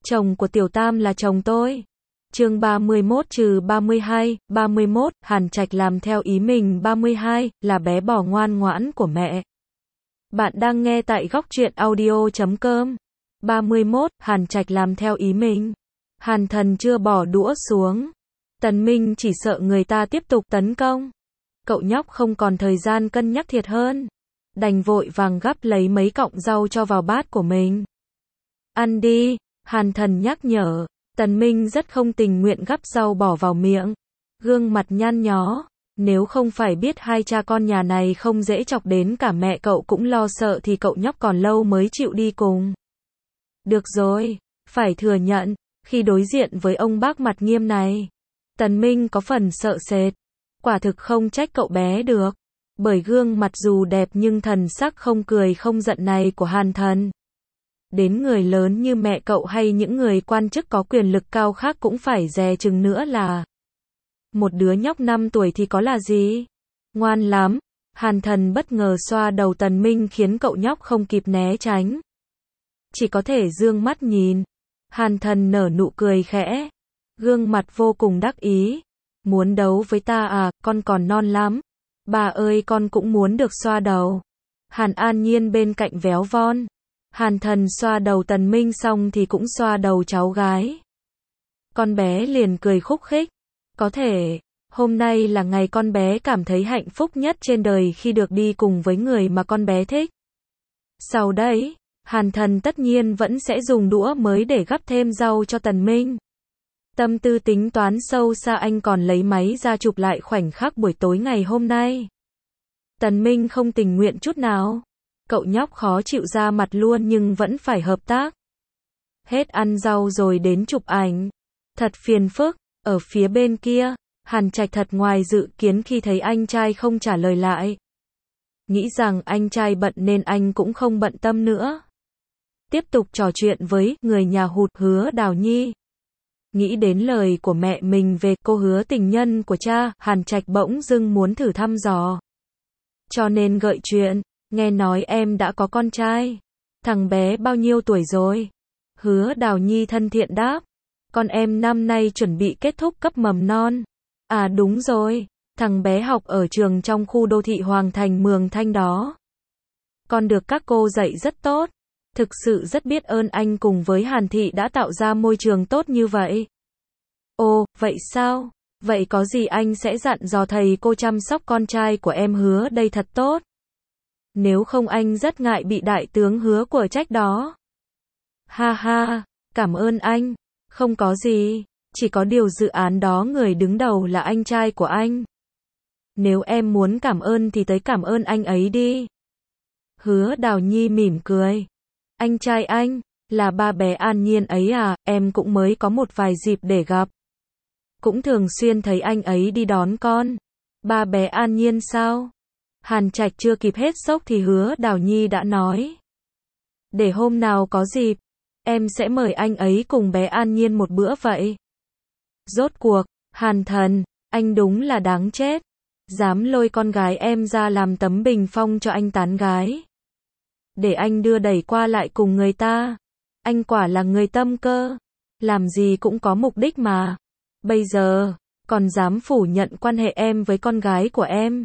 Chồng của Tiểu Tam là chồng tôi. Chương 31-32, 31, Hàn Trạch làm theo ý mình. 32, là bé bò ngoan ngoãn của mẹ. Bạn đang nghe tại góc truyện audio.com. 31, Hàn Trạch làm theo ý mình. Hàn Thần chưa bỏ đũa xuống. Tần Minh chỉ sợ người ta tiếp tục tấn công. Cậu nhóc không còn thời gian cân nhắc thiệt hơn. Đành vội vàng gắp lấy mấy cọng rau cho vào bát của mình. Ăn đi, Hàn Thần nhắc nhở. Tần Minh rất không tình nguyện gắp rau bỏ vào miệng. Gương mặt nhăn nhó. Nếu không phải biết hai cha con nhà này không dễ chọc đến cả mẹ cậu cũng lo sợ thì cậu nhóc còn lâu mới chịu đi cùng. Được rồi, phải thừa nhận, khi đối diện với ông bác mặt nghiêm này, Tần Minh có phần sợ sệt. Quả thực không trách cậu bé được. Bởi gương mặt dù đẹp nhưng thần sắc không cười không giận này của Hàn Thần. Đến người lớn như mẹ cậu hay những người quan chức có quyền lực cao khác cũng phải dè chừng nữa là. Một đứa nhóc 5 tuổi thì có là gì? Ngoan lắm. Hàn Thần bất ngờ xoa đầu Tần Minh khiến cậu nhóc không kịp né tránh. Chỉ có thể dương mắt nhìn. Hàn Thần nở nụ cười khẽ. Gương mặt vô cùng đắc ý. Muốn đấu với ta à, con còn non lắm. Bà ơi, con cũng muốn được xoa đầu. Hàn An Nhiên bên cạnh véo von. Hàn Thần xoa đầu Tần Minh xong thì cũng xoa đầu cháu gái. Con bé liền cười khúc khích. Có thể, hôm nay là ngày con bé cảm thấy hạnh phúc nhất trên đời khi được đi cùng với người mà con bé thích. Sau đấy, Hàn Thần tất nhiên vẫn sẽ dùng đũa mới để gắp thêm rau cho Tần Minh. Tâm tư tính toán sâu xa, anh còn lấy máy ra chụp lại khoảnh khắc buổi tối ngày hôm nay. Tần Minh không tình nguyện chút nào. Cậu nhóc khó chịu ra mặt luôn nhưng vẫn phải hợp tác. Hết ăn rau rồi đến chụp ảnh. Thật phiền phức. Ở phía bên kia, Hàn Trạch thật ngoài dự kiến khi thấy anh trai không trả lời lại. Nghĩ rằng anh trai bận nên anh cũng không bận tâm nữa. Tiếp tục trò chuyện với người nhà Hụt Hứa Đào Nhi. Nghĩ đến lời của mẹ mình về cô Hứa tình nhân của cha, Hàn Trạch bỗng dưng muốn thử thăm dò. Cho nên gợi chuyện, nghe nói em đã có con trai. Thằng bé bao nhiêu tuổi rồi? Hứa Đào Nhi thân thiện đáp. Con em năm nay chuẩn bị kết thúc cấp mầm non. À đúng rồi, thằng bé học ở trường trong khu đô thị Hoàng Thành Mường Thanh đó. Con được các cô dạy rất tốt. Thực sự rất biết ơn anh cùng với Hàn Thị đã tạo ra môi trường tốt như vậy. Ồ, vậy sao? Vậy có gì anh sẽ dặn dò thầy cô chăm sóc con trai của em Hứa đây thật tốt. Nếu không anh rất ngại bị đại tướng Hứa của trách đó. Ha ha, cảm ơn anh. Không có gì, chỉ có điều dự án đó người đứng đầu là anh trai của anh. Nếu em muốn cảm ơn thì tới cảm ơn anh ấy đi. Hứa Đào Nhi mỉm cười. Anh trai anh, là ba bé An Nhiên ấy à, em cũng mới có một vài dịp để gặp. Cũng thường xuyên thấy anh ấy đi đón con. Ba bé An Nhiên sao? Hàn Trạch chưa kịp hết sốc thì Hứa Đào Nhi đã nói. Để hôm nào có dịp, em sẽ mời anh ấy cùng bé An Nhiên một bữa vậy. Rốt cuộc, Hàn Thần, anh đúng là đáng chết. Dám lôi con gái em ra làm tấm bình phong cho anh tán gái. Để anh đưa đẩy qua lại cùng người ta. Anh quả là người tâm cơ. Làm gì cũng có mục đích mà. Bây giờ, còn dám phủ nhận quan hệ em với con gái của em.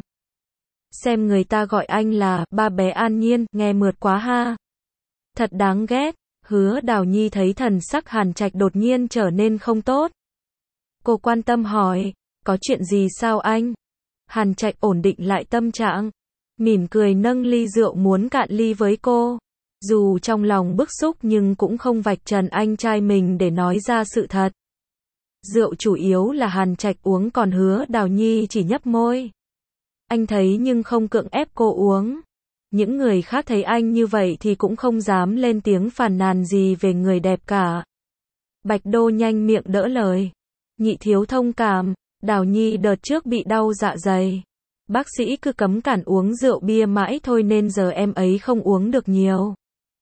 Xem người ta gọi anh là ba bé An Nhiên, nghe mượt quá ha. Thật đáng ghét. Hứa Đào Nhi thấy thần sắc Hàn Trạch đột nhiên trở nên không tốt. Cô quan tâm hỏi, có chuyện gì sao anh? Hàn Trạch ổn định lại tâm trạng, mỉm cười nâng ly rượu muốn cạn ly với cô. Dù trong lòng bức xúc nhưng cũng không vạch trần anh trai mình để nói ra sự thật. Rượu chủ yếu là Hàn Trạch uống còn Hứa Đào Nhi chỉ nhấp môi. Anh thấy nhưng không cưỡng ép cô uống. Những người khác thấy anh như vậy thì cũng không dám lên tiếng phàn nàn gì về người đẹp cả. Bạch Đô nhanh miệng đỡ lời. Nhị thiếu thông cảm, Đào Nhi đợt trước bị đau dạ dày. Bác sĩ cứ cấm cản uống rượu bia mãi thôi nên giờ em ấy không uống được nhiều.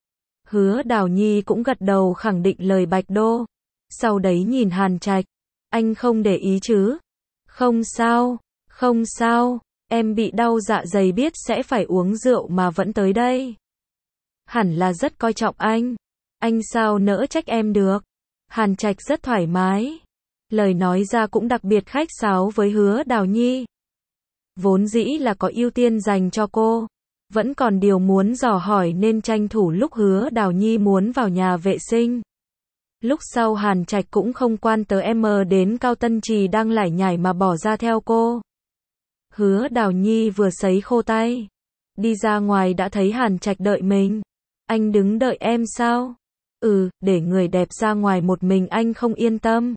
Hứa Đào Nhi cũng gật đầu khẳng định lời Bạch Đô. Sau đấy nhìn Hàn Trạch. Anh không để ý chứ? Không sao, không sao. Em bị đau dạ dày biết sẽ phải uống rượu mà vẫn tới đây. Hẳn là rất coi trọng anh. Anh sao nỡ trách em được. Hàn Trạch rất thoải mái. Lời nói ra cũng đặc biệt khách sáo với Hứa Đào Nhi. Vốn dĩ là có ưu tiên dành cho cô. Vẫn còn điều muốn dò hỏi nên tranh thủ lúc Hứa Đào Nhi muốn vào nhà vệ sinh. Lúc sau Hàn Trạch cũng không quan tới em đến Cao Tân Trì đang lải nhải mà bỏ ra theo cô. Hứa Đào Nhi vừa sấy khô tay. Đi ra ngoài đã thấy Hàn Trạch đợi mình. Anh đứng đợi em sao? Để người đẹp ra ngoài một mình anh không yên tâm.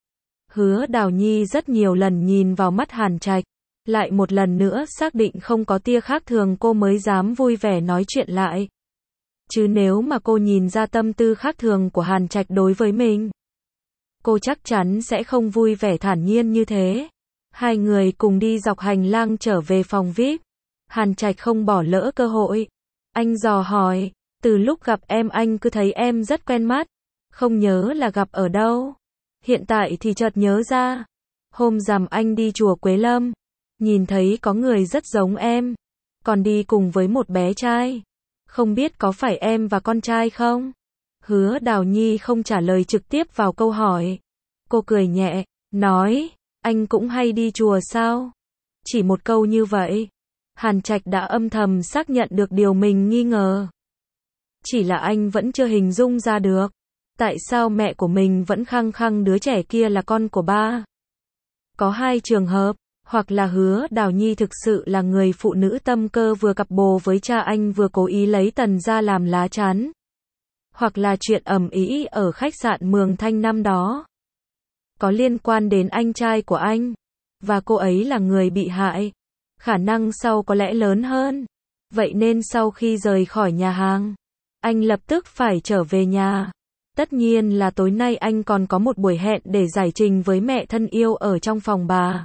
Hứa Đào Nhi rất nhiều lần nhìn vào mắt Hàn Trạch. Lại một lần nữa xác định không có tia khác thường cô mới dám vui vẻ nói chuyện lại. Chứ nếu mà cô nhìn ra tâm tư khác thường của Hàn Trạch đối với mình, cô chắc chắn sẽ không vui vẻ thản nhiên như thế. Hai người cùng đi dọc hành lang trở về phòng VIP. Hàn Trạch không bỏ lỡ cơ hội. Anh dò hỏi, từ lúc gặp em anh cứ thấy em rất quen mắt. Không nhớ là gặp ở đâu. Hiện tại thì chợt nhớ ra. Hôm rằm anh đi chùa Quế Lâm. Nhìn thấy có người rất giống em. Còn đi cùng với một bé trai. Không biết có phải em và con trai không? Hứa Đào Nhi không trả lời trực tiếp vào câu hỏi. Cô cười nhẹ, nói, anh cũng hay đi chùa sao? Chỉ một câu như vậy. Hàn Trạch đã âm thầm xác nhận được điều mình nghi ngờ. Chỉ là anh vẫn chưa hình dung ra được. Tại sao mẹ của mình vẫn khăng khăng đứa trẻ kia là con của ba? Có hai trường hợp. Hoặc là Hứa Đào Nhi thực sự là người phụ nữ tâm cơ vừa cặp bồ với cha anh vừa cố ý lấy Tần ra làm lá chắn. Hoặc là chuyện ầm ĩ ở khách sạn Mường Thanh năm đó. Có liên quan đến anh trai của anh. Và cô ấy là người bị hại. Khả năng sau có lẽ lớn hơn. Vậy nên sau khi rời khỏi nhà hàng, anh lập tức phải trở về nhà. Tất nhiên là tối nay anh còn có một buổi hẹn để giải trình với mẹ thân yêu ở trong phòng bà.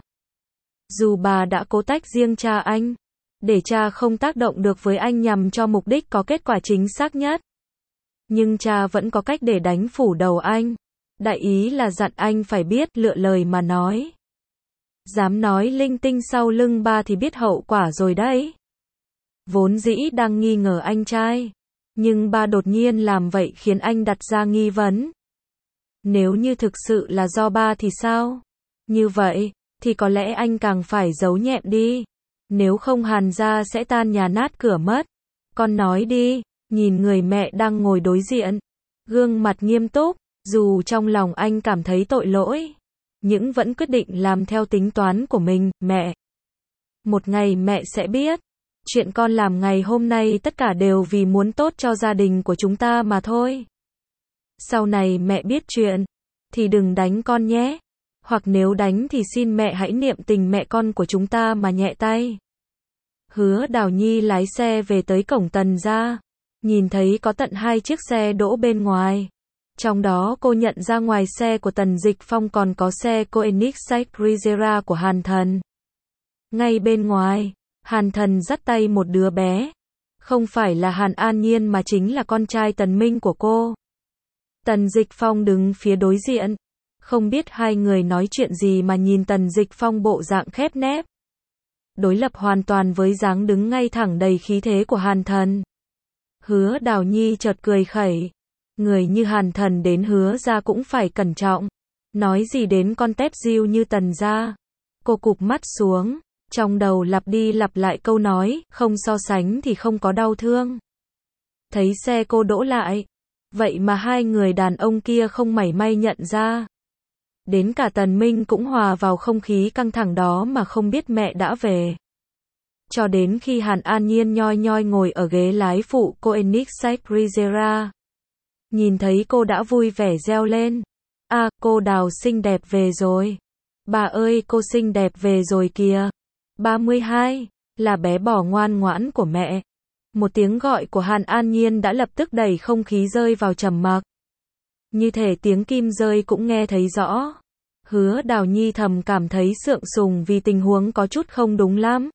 Dù bà đã cố tách riêng cha anh, để cha không tác động được với anh nhằm cho mục đích có kết quả chính xác nhất. Nhưng cha vẫn có cách để đánh phủ đầu anh. Đại ý là dặn anh phải biết lựa lời mà nói. Dám nói linh tinh sau lưng ba thì biết hậu quả rồi đấy. Vốn dĩ đang nghi ngờ anh trai. Nhưng ba đột nhiên làm vậy khiến anh đặt ra nghi vấn. Nếu như thực sự là do ba thì sao? Như vậy thì có lẽ anh càng phải giấu nhẹm đi. Nếu không Hàn gia sẽ tan nhà nát cửa mất. Con nói đi, nhìn người mẹ đang ngồi đối diện. Gương mặt nghiêm túc, dù trong lòng anh cảm thấy tội lỗi. Nhưng vẫn quyết định làm theo tính toán của mình, mẹ. Một ngày mẹ sẽ biết. Chuyện con làm ngày hôm nay tất cả đều vì muốn tốt cho gia đình của chúng ta mà thôi. Sau này mẹ biết chuyện, thì đừng đánh con nhé. Hoặc nếu đánh thì xin mẹ hãy niệm tình mẹ con của chúng ta mà nhẹ tay. Hứa Đào Nhi lái xe về tới cổng Tần gia. Nhìn thấy có tận 2 chiếc xe đỗ bên ngoài. Trong đó cô nhận ra ngoài xe của Tần Dịch Phong còn có xe Koenigsegg Regera của Hàn Thần. Ngay bên ngoài, Hàn Thần dắt tay một đứa bé. Không phải là Hàn An Nhiên mà chính là con trai Tần Minh của cô. Tần Dịch Phong đứng phía đối diện. Không biết hai người nói chuyện gì mà nhìn Tần Dịch Phong bộ dạng khép nép. Đối lập hoàn toàn với dáng đứng ngay thẳng đầy khí thế của Hàn Thần. Hứa Đào Nhi chợt cười khẩy. Người như Hàn Thần đến Hứa gia cũng phải cẩn trọng. Nói gì đến con tép diêu như Tần gia. Cô cụp mắt xuống. Trong đầu lặp đi lặp lại câu nói, không so sánh thì không có đau thương. Thấy xe cô đỗ lại. Vậy mà hai người đàn ông kia không mảy may nhận ra. Đến cả Tần Minh cũng hòa vào không khí căng thẳng đó mà không biết mẹ đã về. Cho đến khi Hàn An Nhiên nhoi nhoi ngồi ở ghế lái phụ Koenigsegg Regera. Nhìn thấy cô đã vui vẻ reo lên. À, cô Đào xinh đẹp về rồi. Bà ơi, cô xinh đẹp về rồi kìa. 32, là bé bò ngoan ngoãn của mẹ. Một tiếng gọi của Hàn An Nhiên đã lập tức đẩy không khí rơi vào trầm mặc. Như thể tiếng kim rơi cũng nghe thấy rõ. Hứa Đào Nhi thầm cảm thấy sượng sùng vì tình huống có chút không đúng lắm.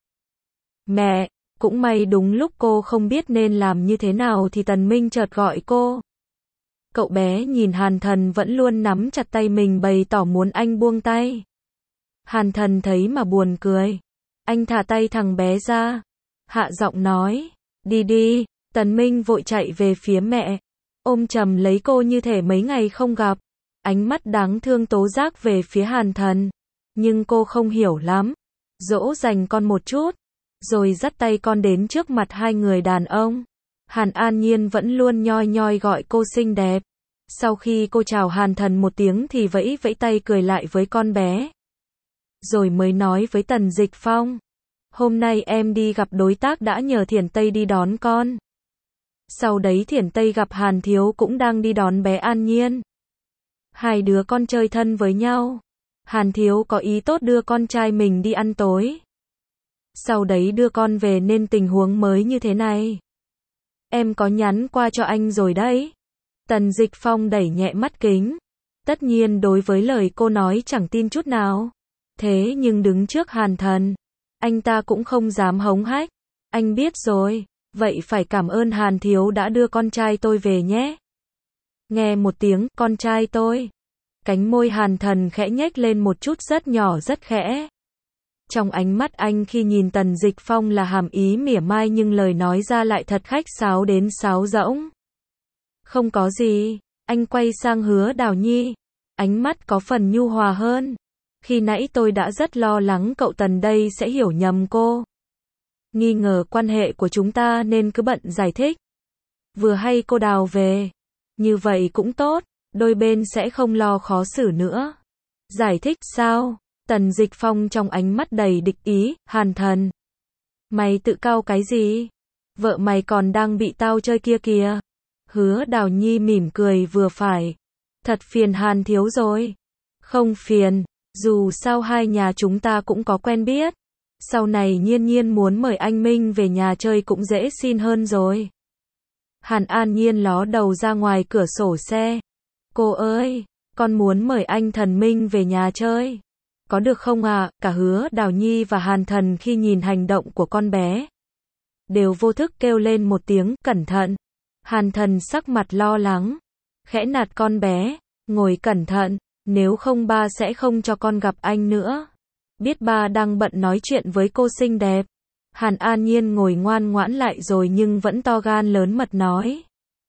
Mẹ, cũng may đúng lúc cô không biết nên làm như thế nào thì Tần Minh chợt gọi cô. Cậu bé nhìn Hàn Thần vẫn luôn nắm chặt tay mình bày tỏ muốn anh buông tay. Hàn Thần thấy mà buồn cười. Anh thả tay thằng bé ra. Hạ giọng nói. Đi đi. Tần Minh vội chạy về phía mẹ. Ôm chầm lấy cô như thể mấy ngày không gặp. ánh mắt đáng thương tố giác về phía Hàn Thần. Nhưng cô không hiểu lắm. Dỗ dành con một chút, rồi dắt tay con đến trước mặt hai người đàn ông. Hàn An Nhiên vẫn luôn nhoi nhoi gọi cô xinh đẹp. Sau khi cô chào Hàn Thần một tiếng thì vẫy vẫy tay cười lại với con bé. Rồi mới nói với Tần Dịch Phong. Hôm nay em đi gặp đối tác đã nhờ Thiển Tây đi đón con. Sau đấy Thiển Tây gặp Hàn Thiếu cũng đang đi đón bé An Nhiên. Hai đứa con chơi thân với nhau. Hàn Thiếu có ý tốt đưa con trai mình đi ăn tối. Sau đấy đưa con về nên tình huống mới như thế này. Em có nhắn qua cho anh rồi đấy. Tần Dịch Phong đẩy nhẹ mắt kính. Tất nhiên đối với lời cô nói chẳng tin chút nào. Thế nhưng đứng trước Hàn Thần, anh ta cũng không dám hống hách. Anh biết rồi, vậy phải cảm ơn Hàn Thiếu đã đưa con trai tôi về nhé. Nghe một tiếng, con trai tôi. Cánh môi Hàn Thần khẽ nhếch lên một chút rất nhỏ rất khẽ. Trong ánh mắt anh khi nhìn Tần Dịch Phong là hàm ý mỉa mai nhưng lời nói ra lại thật khách sáo đến sáo rỗng. Không có gì, anh quay sang Hứa Đào Nhi. Ánh mắt có phần nhu hòa hơn. Khi nãy tôi đã rất lo lắng cậu Tần đây sẽ hiểu nhầm cô. Nghi ngờ quan hệ của chúng ta nên cứ bận giải thích. Vừa hay cô Đào về. Như vậy cũng tốt, đôi bên sẽ không lo khó xử nữa. Giải thích sao? Tần Dịch Phong trong ánh mắt đầy địch ý, Hàn Thần. Mày tự cao cái gì? Vợ mày còn đang bị tao chơi kia kìa. Hứa Đào Nhi mỉm cười vừa phải. Thật phiền Hàn Thiếu rồi. Không phiền, dù sao hai nhà chúng ta cũng có quen biết. Sau này Nhiên Nhiên muốn mời anh Minh về nhà chơi cũng dễ xin hơn rồi. Hàn An Nhiên ló đầu ra ngoài cửa sổ xe. Cô ơi, con muốn mời anh Thần Minh về nhà chơi. Có được không ạ? Cả Hứa Đào Nhi và Hàn Thần khi nhìn hành động của con bé đều vô thức kêu lên một tiếng, cẩn thận. Hàn Thần sắc mặt lo lắng, khẽ nạt con bé, ngồi cẩn thận, nếu không ba sẽ không cho con gặp anh nữa. Biết ba đang bận nói chuyện với cô xinh đẹp. Hàn An Nhiên ngồi ngoan ngoãn lại rồi nhưng vẫn to gan lớn mật nói.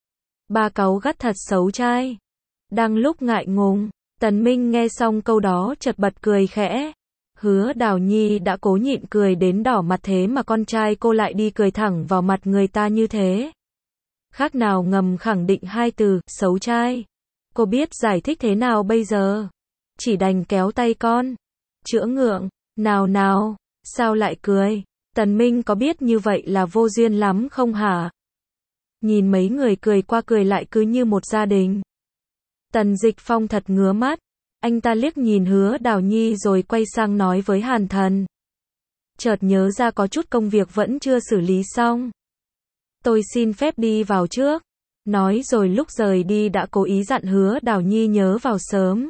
Ba cáu gắt thật xấu trai. Đang lúc ngại ngùng, Tần Minh nghe xong câu đó chợt bật cười khẽ. Hứa Đào Nhi đã cố nhịn cười đến đỏ mặt thế mà con trai cô lại đi cười thẳng vào mặt người ta như thế. Khác nào ngầm khẳng định hai từ, xấu trai. Cô biết giải thích thế nào bây giờ? Chỉ đành kéo tay con. Chữa ngượng, nào nào, sao lại cười? Tần Minh có biết như vậy là vô duyên lắm không hả? Nhìn mấy người cười qua cười lại cứ như một gia đình. Tần Dịch Phong thật ngứa mắt. Anh ta liếc nhìn Hứa Đào Nhi rồi quay sang nói với Hàn Thần. Chợt nhớ ra có chút công việc vẫn chưa xử lý xong. Tôi xin phép đi vào trước. Nói rồi lúc rời đi đã cố ý dặn Hứa Đào Nhi nhớ vào sớm.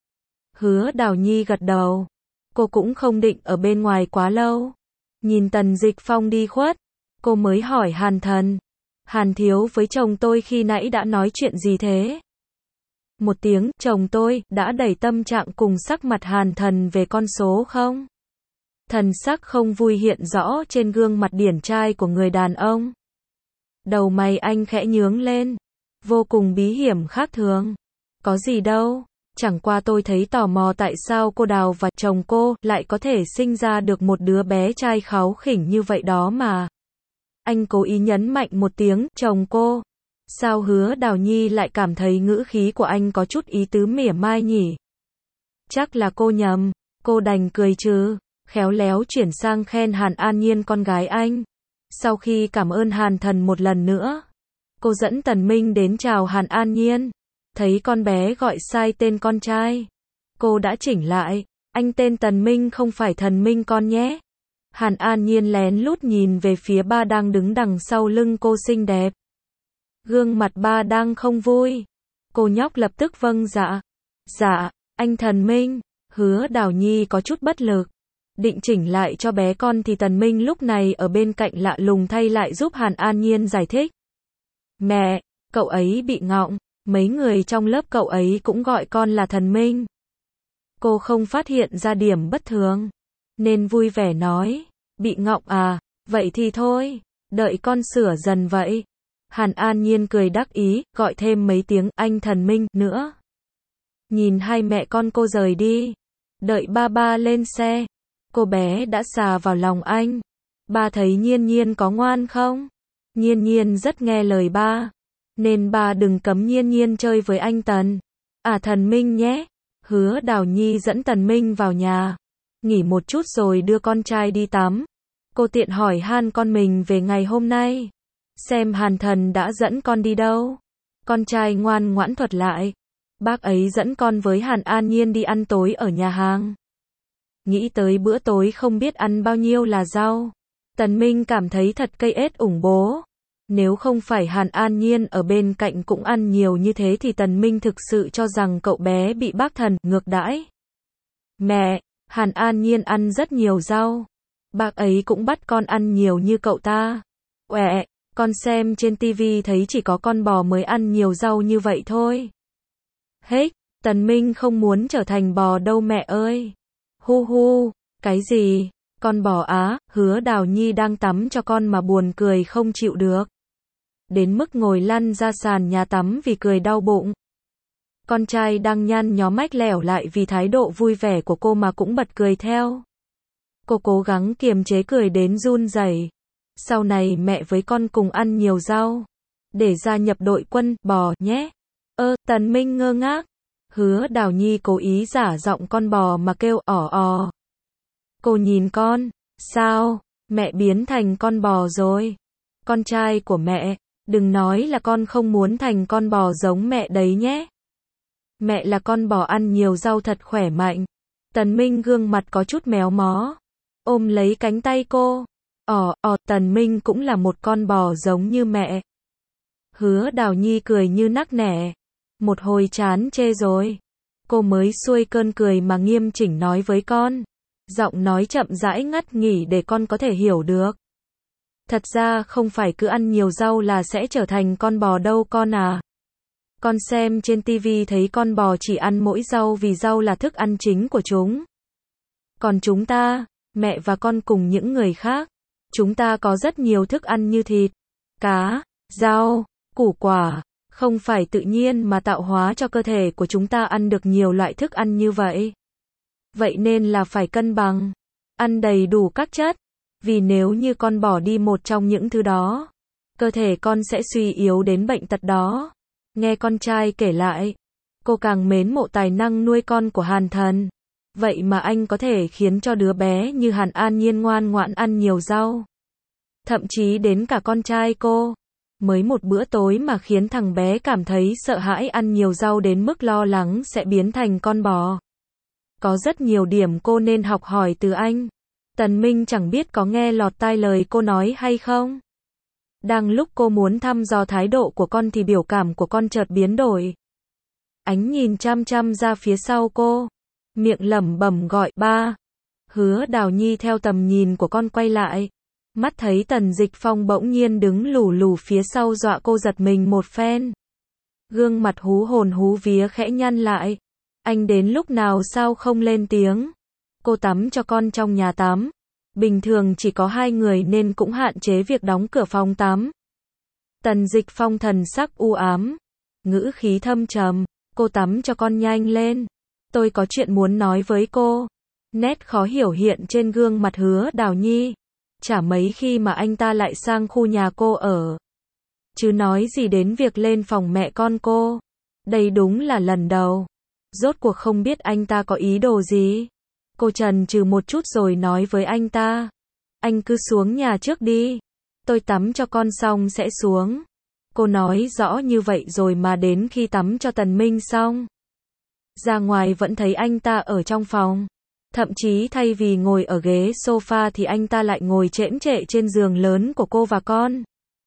Hứa Đào Nhi gật đầu. Cô cũng không định ở bên ngoài quá lâu. Nhìn Tần Dịch Phong đi khuất, cô mới hỏi Hàn Thần. Hàn Thiếu với chồng tôi khi nãy đã nói chuyện gì thế? Một tiếng, chồng tôi, đã đẩy tâm trạng cùng sắc mặt Hàn Thần về con số không? Thần sắc không vui hiện rõ trên gương mặt điển trai của người đàn ông. Đầu mày anh khẽ nhướng lên. Vô cùng bí hiểm khác thường. Có gì đâu, chẳng qua tôi thấy tò mò tại sao cô Đào và chồng cô lại có thể sinh ra được một đứa bé trai kháu khỉnh như vậy đó mà. Anh cố ý nhấn mạnh một tiếng, chồng cô. Sao Hứa Đào Nhi lại cảm thấy ngữ khí của anh có chút ý tứ mỉa mai nhỉ? Chắc là cô nhầm, cô đành cười trừ, khéo léo chuyển sang khen Hàn An Nhiên con gái anh. Sau khi cảm ơn Hàn Thần một lần nữa, cô dẫn Tần Minh đến chào Hàn An Nhiên. Thấy con bé gọi sai tên con trai, cô đã chỉnh lại, anh tên Tần Minh không phải Thần Minh con nhé. Hàn An Nhiên lén lút nhìn về phía ba đang đứng đằng sau lưng cô xinh đẹp. Gương mặt ba đang không vui. Cô nhóc lập tức vâng dạ. Dạ, anh Thần Minh. Hứa Đào Nhi có chút bất lực. Định chỉnh lại cho bé con thì Tần Minh lúc này ở bên cạnh lạ lùng thay lại giúp Hàn An Nhiên giải thích. Mẹ, cậu ấy bị ngọng. Mấy người trong lớp cậu ấy cũng gọi con là Thần Minh. Cô không phát hiện ra điểm bất thường, nên vui vẻ nói. Bị ngọng à, vậy thì thôi, đợi con sửa dần vậy. Hàn An Nhiên cười đắc ý, gọi thêm mấy tiếng anh Thần Minh nữa. Nhìn hai mẹ con cô rời đi. Đợi ba lên xe. Cô bé đã xà vào lòng anh. Ba thấy Nhiên Nhiên có ngoan không? Nhiên Nhiên rất nghe lời ba. Nên ba đừng cấm Nhiên Nhiên chơi với anh Tần. À Thần Minh nhé. Hứa Đào Nhi dẫn Tần Minh vào nhà. Nghỉ một chút rồi đưa con trai đi tắm. Cô tiện hỏi han con mình về ngày hôm nay. Xem Hàn Thần đã dẫn con đi đâu. Con trai ngoan ngoãn thuật lại. Bác ấy dẫn con với Hàn An Nhiên đi ăn tối ở nhà hàng. Nghĩ tới bữa tối không biết ăn bao nhiêu là rau. Tần Minh cảm thấy thật cây ết ủng bố. Nếu không phải Hàn An Nhiên ở bên cạnh cũng ăn nhiều như thế thì Tần Minh thực sự cho rằng cậu bé bị bác thần ngược đãi. Mẹ, Hàn An Nhiên ăn rất nhiều rau. Bác ấy cũng bắt con ăn nhiều như cậu ta. Uẹ, con xem trên tivi thấy chỉ có con bò mới ăn nhiều rau như vậy thôi. Hết, Tần Minh không muốn trở thành bò đâu mẹ ơi. Hu hu, cái gì? Con bò á? Hứa Đào Nhi đang tắm cho con mà buồn cười không chịu được. Đến mức ngồi lăn ra sàn nhà tắm vì cười đau bụng. Con trai đang nhăn nhó mách lẻo lại vì thái độ vui vẻ của cô mà cũng bật cười theo. Cô cố gắng kiềm chế cười đến run rẩy. Sau này mẹ với con cùng ăn nhiều rau. Để gia nhập đội quân bò nhé. Tần Minh ngơ ngác. Hứa Đào Nhi cố ý giả giọng con bò mà kêu ỏ ò. Cô nhìn con. Sao? Mẹ biến thành con bò rồi. Con trai của mẹ. Đừng nói là con không muốn thành con bò giống mẹ đấy nhé. Mẹ là con bò ăn nhiều rau thật khỏe mạnh. Tần Minh gương mặt có chút méo mó. Ôm lấy cánh tay cô. Tần Minh cũng là một con bò giống như mẹ. Hứa Đào Nhi cười như nắc nẻ. Một hồi chán chê rồi. Cô mới xuôi cơn cười mà nghiêm chỉnh nói với con. Giọng nói chậm rãi ngắt nghỉ để con có thể hiểu được. Thật ra không phải cứ ăn nhiều rau là sẽ trở thành con bò đâu con à. Con xem trên tivi thấy con bò chỉ ăn mỗi rau vì rau là thức ăn chính của chúng. Còn chúng ta, mẹ và con cùng những người khác, chúng ta có rất nhiều thức ăn như thịt, cá, rau, củ quả, không phải tự nhiên mà tạo hóa cho cơ thể của chúng ta ăn được nhiều loại thức ăn như vậy. Vậy nên là phải cân bằng, ăn đầy đủ các chất, vì nếu như con bỏ đi một trong những thứ đó, cơ thể con sẽ suy yếu đến bệnh tật đó. Nghe con trai kể lại, cô càng mến mộ tài năng nuôi con của Hàn Thần. Vậy mà anh có thể khiến cho đứa bé như Hàn An Nhiên ngoan ngoãn ăn nhiều rau. Thậm chí đến cả con trai cô. Mới một bữa tối mà khiến thằng bé cảm thấy sợ hãi ăn nhiều rau đến mức lo lắng sẽ biến thành con bò. Có rất nhiều điểm cô nên học hỏi từ anh. Tần Minh chẳng biết có nghe lọt tai lời cô nói hay không. Đang lúc cô muốn thăm dò thái độ của con thì biểu cảm của con chợt biến đổi. Ánh nhìn chăm chăm ra phía sau cô. Miệng lẩm bẩm gọi ba. Hứa Đào Nhi theo tầm nhìn của con quay lại. Mắt thấy Tần Dịch Phong bỗng nhiên đứng lù lù phía sau dọa cô giật mình một phen. Gương mặt hú hồn hú vía khẽ nhăn lại. Anh đến lúc nào sao không lên tiếng? Cô tắm cho con trong nhà tắm. Bình thường chỉ có 2 người nên cũng hạn chế việc đóng cửa phòng tắm. Tần Dịch Phong thần sắc u ám. Ngữ khí thâm trầm. Cô tắm cho con nhanh lên. Tôi có chuyện muốn nói với cô. Nét khó hiểu hiện trên gương mặt Hứa Đào Nhi. Chả mấy khi mà anh ta lại sang khu nhà cô ở. Chứ nói gì đến việc lên phòng mẹ con cô. Đây đúng là lần đầu. Rốt cuộc không biết anh ta có ý đồ gì. Cô chần chừ một chút rồi nói với anh ta. Anh cứ xuống nhà trước đi. Tôi tắm cho con xong sẽ xuống. Cô nói rõ như vậy rồi mà đến khi tắm cho Tần Minh xong. Ra ngoài vẫn thấy anh ta ở trong phòng. Thậm chí thay vì ngồi ở ghế sofa thì anh ta lại ngồi chễm chệ trên giường lớn của cô và con.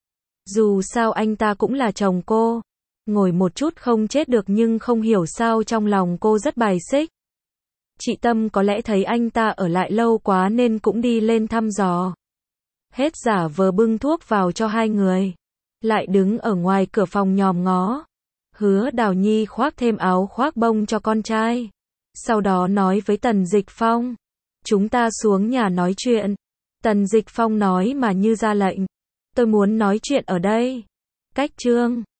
Dù sao anh ta cũng là chồng cô. Ngồi một chút không chết được nhưng không hiểu sao trong lòng cô rất bài xích. Chị Tâm có lẽ thấy anh ta ở lại lâu quá nên cũng đi lên thăm dò. Hết giả vờ bưng thuốc vào cho 2 người. Lại đứng ở ngoài cửa phòng nhòm ngó. Hứa Đào Nhi khoác thêm áo khoác bông cho con trai. Sau đó nói với Tần Dịch Phong. Chúng ta xuống nhà nói chuyện. Tần Dịch Phong nói mà như ra lệnh. Tôi muốn nói chuyện ở đây. Cách chương